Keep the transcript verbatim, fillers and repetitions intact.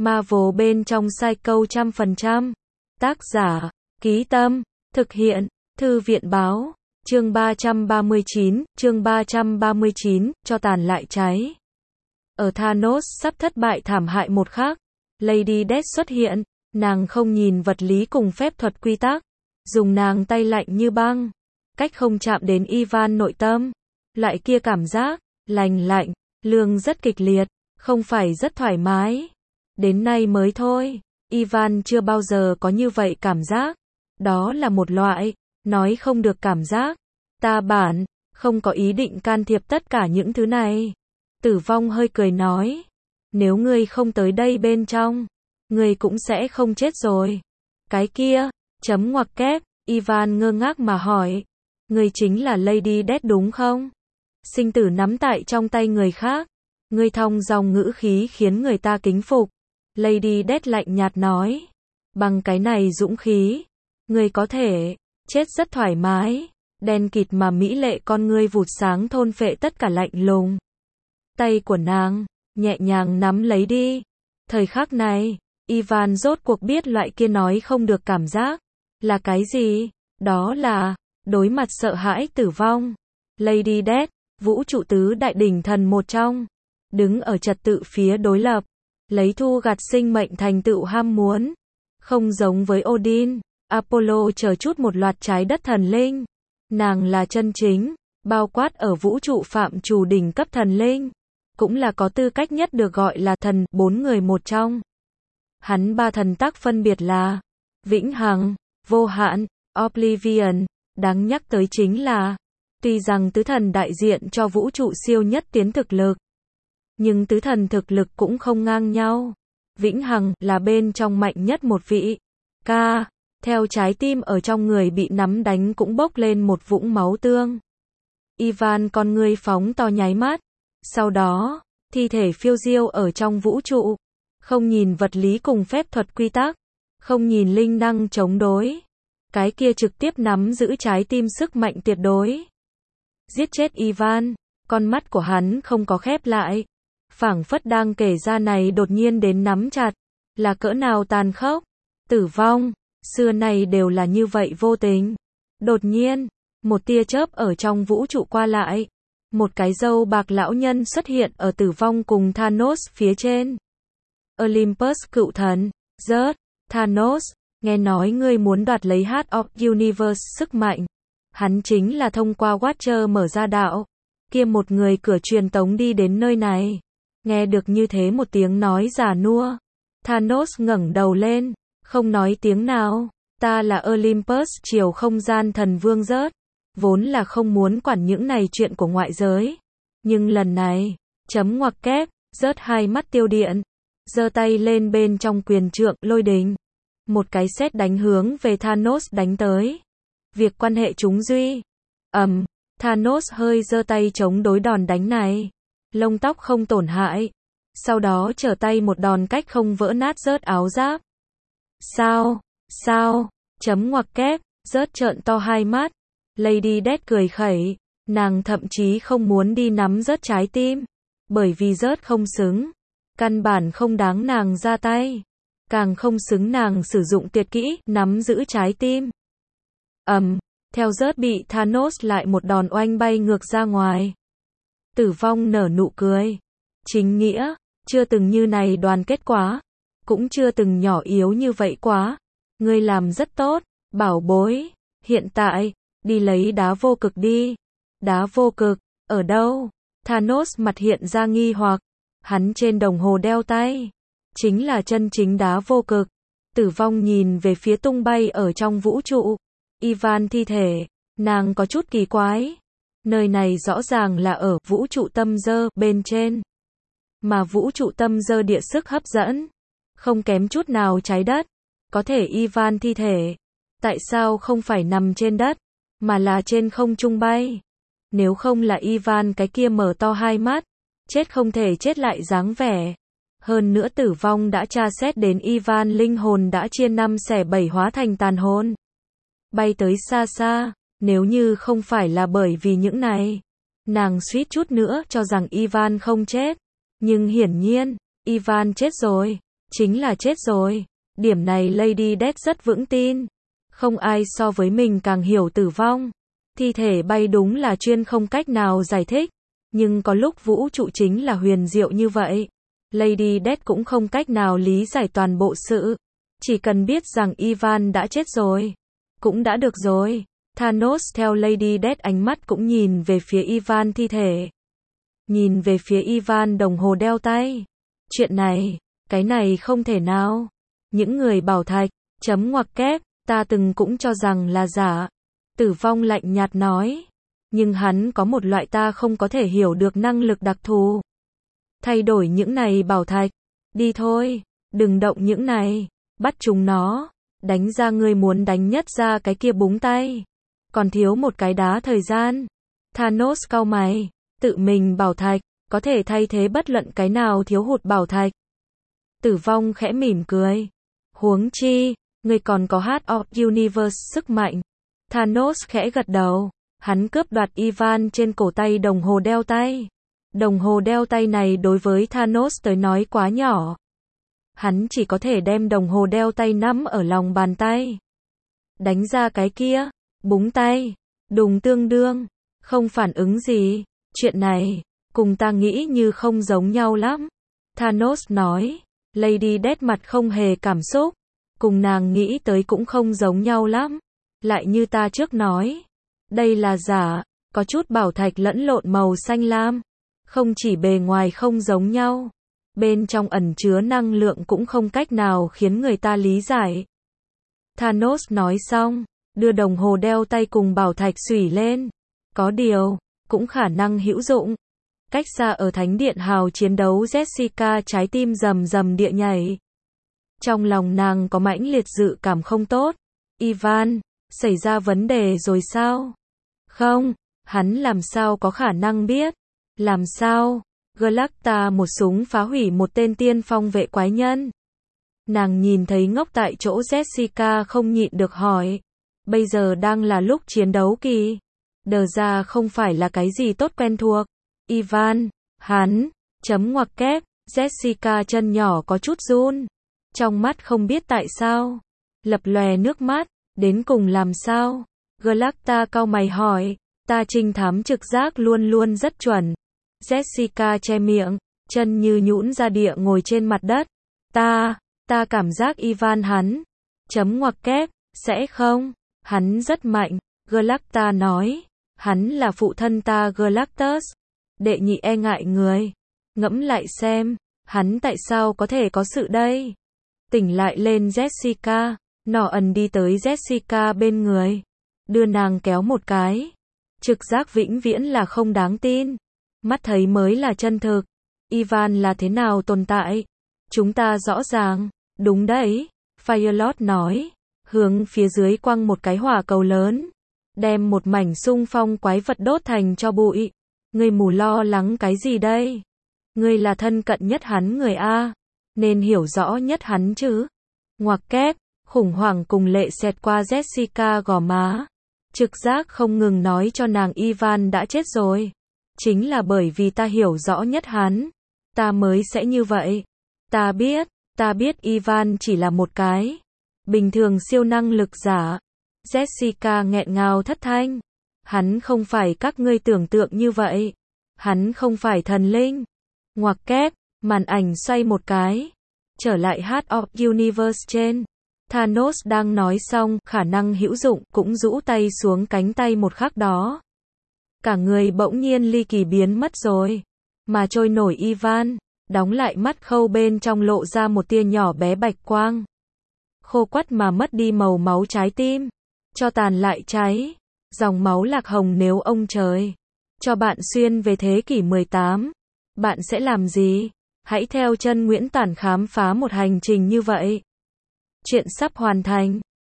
Marvel bên trong Psycho trăm phần trăm. Tác giả, Ký Tâm, thực hiện, Thư viện Báo. Chương ba trăm ba mươi chín, chương ba trăm ba mươi chín, cho tàn lại cháy. Ở Thanos sắp thất bại thảm hại một khắc, Lady Death xuất hiện, nàng không nhìn vật lý cùng phép thuật quy tắc, dùng nàng tay lạnh như băng, cách không chạm đến Ivan nội tâm. Loại kia cảm giác, lành lạnh, lương rất kịch liệt, không phải rất thoải mái. Đến nay mới thôi, Ivan chưa bao giờ có như vậy cảm giác. Đó là một loại, nói không được cảm giác. Ta bản, không có ý định can thiệp tất cả những thứ này. Tử vong hơi cười nói. Nếu ngươi không tới đây bên trong, ngươi cũng sẽ không chết rồi. Cái kia, chấm ngoặc kép, Ivan ngơ ngác mà hỏi. Ngươi chính là Lady Death đúng không? Sinh tử nắm tại trong tay người khác. Ngươi thong dong ngữ khí khiến người ta kính phục. Lady Death lạnh nhạt nói. Bằng cái này dũng khí, ngươi có thể chết rất thoải mái. Đen kịt mà mỹ lệ con ngươi vụt sáng thôn phệ tất cả lạnh lùng. Tay của nàng, nhẹ nhàng nắm lấy đi. Thời khắc này, Ivan rốt cuộc biết loại kia nói không được cảm giác. Là cái gì? Đó là, đối mặt sợ hãi tử vong. Lady Death, vũ trụ tứ đại đỉnh thần một trong. Đứng ở trật tự phía đối lập. Lấy thu gặt sinh mệnh thành tựu ham muốn. Không giống với Odin, Apollo chờ chút một loạt trái đất thần linh. Nàng là chân chính, bao quát ở vũ trụ phạm trù đỉnh cấp thần linh. Cũng là có tư cách nhất được gọi là thần, bốn người một trong. Hắn ba thần tắc phân biệt là vĩnh hằng, vô hạn, oblivion. Đáng nhắc tới chính là, tuy rằng tứ thần đại diện cho vũ trụ siêu nhất tiến thực lực, nhưng tứ thần thực lực cũng không ngang nhau. Vĩnh hằng là bên trong mạnh nhất một vị. Ca, theo trái tim ở trong người bị nắm đánh cũng bốc lên một vũng máu tương. Ivan con ngươi phóng to nháy mắt. Sau đó, thi thể phiêu diêu ở trong vũ trụ. Không nhìn vật lý cùng phép thuật quy tắc. Không nhìn linh năng chống đối. Cái kia trực tiếp nắm giữ trái tim sức mạnh tuyệt đối. Giết chết Ivan, con mắt của hắn không có khép lại. Phảng phất đang kể ra này đột nhiên đến nắm chặt. Là cỡ nào tàn khốc. Tử vong, xưa này đều là như vậy vô tình. Đột nhiên, một tia chớp ở trong vũ trụ qua lại. Một cái râu bạc lão nhân xuất hiện ở tử vong cùng Thanos phía trên. Olympus cựu thần, rớt, Thanos, nghe nói ngươi muốn đoạt lấy Heart of Universe sức mạnh. Hắn chính là thông qua Watcher mở ra đạo. Kia một người cửa truyền tống đi đến nơi này. Nghe được như thế một tiếng nói già nua. Thanos ngẩng đầu lên, không nói tiếng nào. Ta là Olympus chiều không gian thần vương rớt. Vốn là không muốn quản những này chuyện của ngoại giới. Nhưng lần này, chấm ngoặc kép, rớt hai mắt tiêu điện. Giơ tay lên bên trong quyền trượng lôi đình. Một cái sét đánh hướng về Thanos đánh tới. Việc quan hệ chúng duy. ầm, um, Thanos hơi giơ tay chống đối đòn đánh này. Lông tóc không tổn hại. Sau đó trở tay một đòn cách không vỡ nát rớt áo giáp. Sao? Sao? Chấm ngoặc kép, rớt trợn to hai mắt. Lady Death cười khẩy. Nàng thậm chí không muốn đi nắm rớt trái tim. Bởi vì rớt không xứng. Căn bản không đáng nàng ra tay. Càng không xứng nàng sử dụng tuyệt kỹ, nắm giữ trái tim. ầm, um, theo rớt bị Thanos lại một đòn oanh bay ngược ra ngoài. Tử vong nở nụ cười. Chính nghĩa, chưa từng như này đoàn kết quá. Cũng chưa từng nhỏ yếu như vậy quá. Ngươi làm rất tốt, bảo bối. Hiện tại, đi lấy đá vô cực đi. Đá vô cực, ở đâu? Thanos mặt hiện ra nghi hoặc. Hắn trên đồng hồ đeo tay. Chính là chân chính đá vô cực. Tử vong nhìn về phía tung bay ở trong vũ trụ. Ivan thi thể, nàng có chút kỳ quái. Nơi này rõ ràng là ở vũ trụ tâm dơ bên trên. Mà vũ trụ tâm dơ địa sức hấp dẫn. Không kém chút nào trái đất. Có thể Ivan thi thể. Tại sao không phải nằm trên đất, mà là trên không trung bay? Nếu không là Ivan cái kia mở to hai mắt. Chết không thể chết lại dáng vẻ. Hơn nữa tử vong đã tra xét đến Ivan linh hồn đã chia năm xẻ bảy hóa thành tàn hồn. Bay tới xa xa, nếu như không phải là bởi vì những này. Nàng suýt chút nữa cho rằng Ivan không chết. Nhưng hiển nhiên, Ivan chết rồi. chính là chết rồi. Điểm này Lady Death rất vững tin. Không ai so với mình càng hiểu tử vong. Thi thể bay đúng là chuyên không cách nào giải thích. Nhưng có lúc vũ trụ chính là huyền diệu như vậy. Lady Death cũng không cách nào lý giải toàn bộ sự. Chỉ cần biết rằng Ivan đã chết rồi. Cũng đã được rồi. Thanos theo Lady Death ánh mắt cũng nhìn về phía Ivan thi thể. Nhìn về phía Ivan đồng hồ đeo tay. Chuyện này, cái này không thể nào. Những người bảo thạch, chấm ngoặc kép, ta từng cũng cho rằng là giả. Tử vong lạnh nhạt nói. Nhưng hắn có một loại ta không có thể hiểu được năng lực đặc thù. Thay đổi những này bảo thạch. Đi thôi, đừng động những này. Bắt chúng nó. Đánh ra ngươi muốn đánh nhất ra cái kia búng tay. Còn thiếu một cái đá thời gian. Thanos cau mày. Tự mình bảo thạch, có thể thay thế bất luận cái nào thiếu hụt bảo thạch. Tử vong khẽ mỉm cười. Huống chi, ngươi còn có Heart of Universe sức mạnh. Thanos khẽ gật đầu. Hắn cướp đoạt Ivan trên cổ tay đồng hồ đeo tay. Đồng hồ đeo tay này đối với Thanos tới nói quá nhỏ. Hắn chỉ có thể đem đồng hồ đeo tay nắm ở lòng bàn tay. Đánh ra cái kia, búng tay, đùng tương đương, không phản ứng gì. Chuyện này, cùng ta nghĩ như không giống nhau lắm. Thanos nói, Lady Death mặt không hề cảm xúc. Cùng nàng nghĩ tới cũng không giống nhau lắm. Lại như ta trước nói. Đây là giả, có chút bảo thạch lẫn lộn màu xanh lam. Không chỉ bề ngoài không giống nhau. Bên trong ẩn chứa năng lượng cũng không cách nào khiến người ta lý giải. Thanos nói xong, đưa đồng hồ đeo tay cùng bảo thạch xủy lên. Có điều, cũng khả năng hữu dụng. Cách xa ở thánh điện hào chiến đấu Jessica trái tim rầm rầm địa nhảy. Trong lòng nàng có mãnh liệt dự cảm không tốt. Ivan, xảy ra vấn đề rồi sao? Không, hắn làm sao có khả năng biết? Làm sao? Galacta một súng phá hủy một tên tiên phong vệ quái nhân. Nàng nhìn thấy ngốc tại chỗ Jessica không nhịn được hỏi. Bây giờ đang là lúc chiến đấu kỳ. Đờ ra không phải là cái gì tốt quen thuộc. Ivan, hắn, chấm ngoặc kép, Jessica chân nhỏ có chút run. Trong mắt không biết tại sao. Lập lòe nước mắt, đến cùng làm sao? Galacta cau mày hỏi, ta trinh thám trực giác luôn luôn rất chuẩn. Jessica che miệng, chân như nhũn ra địa ngồi trên mặt đất. Ta, ta cảm giác Ivan hắn, chấm ngoặc kép, sẽ không, hắn rất mạnh, Galacta nói, hắn là phụ thân ta Galactus, đệ nhị e ngại người, ngẫm lại xem, hắn tại sao có thể có sự đây? Tỉnh lại lên Jessica, Norton đi tới Jessica bên người, đưa nàng kéo một cái, trực giác vĩnh viễn là không đáng tin. Mắt thấy mới là chân thực. Ivan là thế nào tồn tại? Chúng ta rõ ràng. Đúng đấy. Firelord nói. Hướng phía dưới quăng một cái hỏa cầu lớn. Đem một mảnh xung phong quái vật đốt thành cho bụi. Ngươi mù lo lắng cái gì đây? Ngươi là thân cận nhất hắn người A. Nên hiểu rõ nhất hắn chứ. Ngoặc kép. Khủng hoảng cùng lệ xẹt qua Jessica gò má. Trực giác không ngừng nói cho nàng Ivan đã chết rồi. Chính là bởi vì ta hiểu rõ nhất hắn. Ta mới sẽ như vậy. Ta biết, ta biết Ivan chỉ là một cái bình thường siêu năng lực giả. Jessica nghẹn ngào thất thanh. Hắn không phải các ngươi tưởng tượng như vậy. Hắn không phải thần linh. Ngoặc kép, màn ảnh xoay một cái. Trở lại Heart of Universe trên. Thanos đang nói xong, khả năng hữu dụng, cũng rũ tay xuống cánh tay một khắc đó. Cả người bỗng nhiên ly kỳ biến mất rồi. Mà trôi nổi Ivan, đóng lại mắt khâu bên trong lộ ra một tia nhỏ bé bạch quang. Khô quắt mà mất đi màu máu trái tim. Cho tàn lại cháy. Dòng máu lạc hồng nếu ông trời cho bạn xuyên về thế kỷ mười tám. Bạn sẽ làm gì? Hãy theo chân Nguyễn Tản khám phá một hành trình như vậy. Chuyện sắp hoàn thành.